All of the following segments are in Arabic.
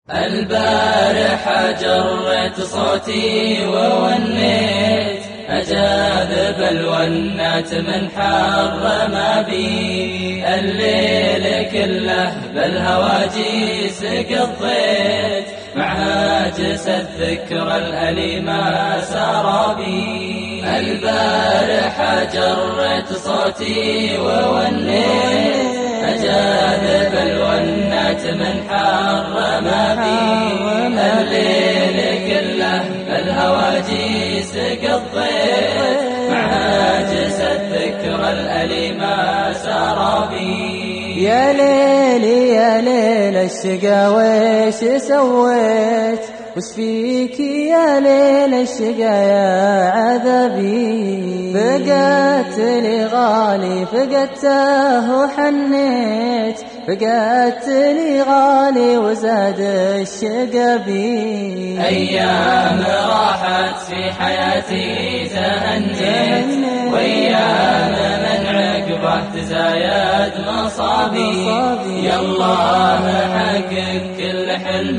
البارحة جريت صوتي وونيت أجاذب الونات من حر ما بي الليل كله بالهواجيس قضيت مع هاجس الذكرى الأليمة سار بي البارحة جريت صوتي وونيت أجاذب الونات من حر ما بي الليل كله بالهواجيس قضيت مع هاجس الذكرى الأليمة سار بي يا ليلي يا ليل الشقا ويش سويت وش فيك يا ليل الشقا يا عذبي فقدت لي غالي فقدته وحنيت فقدت لي غالي وزاد الشقا بي أيام راحت في حياتي تهنيت وأيام من عقبه تزايد مصابي يا الله حقق كل حلم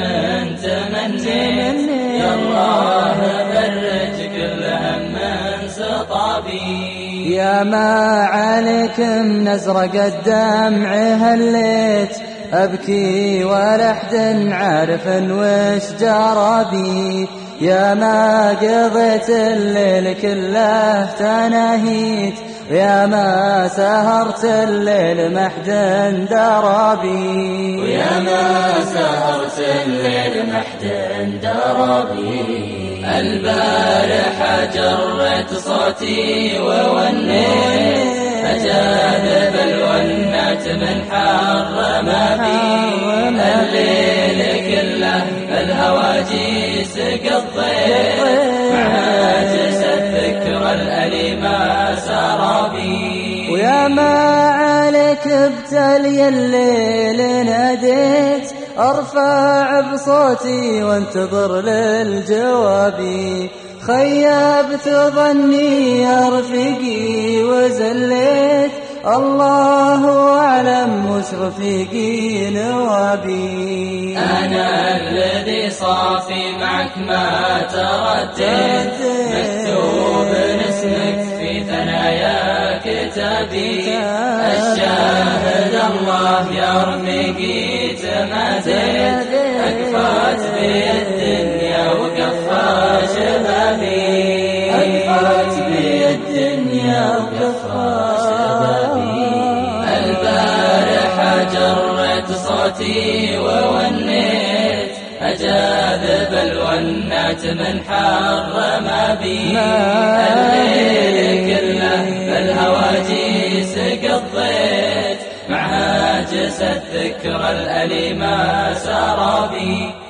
تمنيت يا الله فرج كل هم سطابي يا ما عليكم نزرق الدمع هليت أبكي ولا أحد عارف وش جرى بي يا ما قضيت الليل كله تناهيت ويا ما سهرت الليل ما حد درى بي ويا ما سهرت الليل ما حد درى بي البارحة جريت صوتي وونيت أجاذب الونات من حر ما بي الليل كله الهواجيس قضيت مع هاجس الذكرى الأليمة سار بي ويا ما عليك ابتلي الليل ناديت أرفع بصوتي وانتظر للجواب خيبت ظني يا رفيقي وزليت الله أعلم وش رفيقي نوابي أنا الذي صافي معك ما ترديت مكتوب اسمك في ثنايا كتابي الشاهد الله يا رفيقي تماديت أكفات بي الدنيا وكفى شبابي أكفات بي الدنيا وكفى شبابي البارحة جريت صوتي وونيت أجاذب الونات من حر ما بي الليل كله بالهواجيس قضيت مع هاجس الذكرى الأليمة سار بي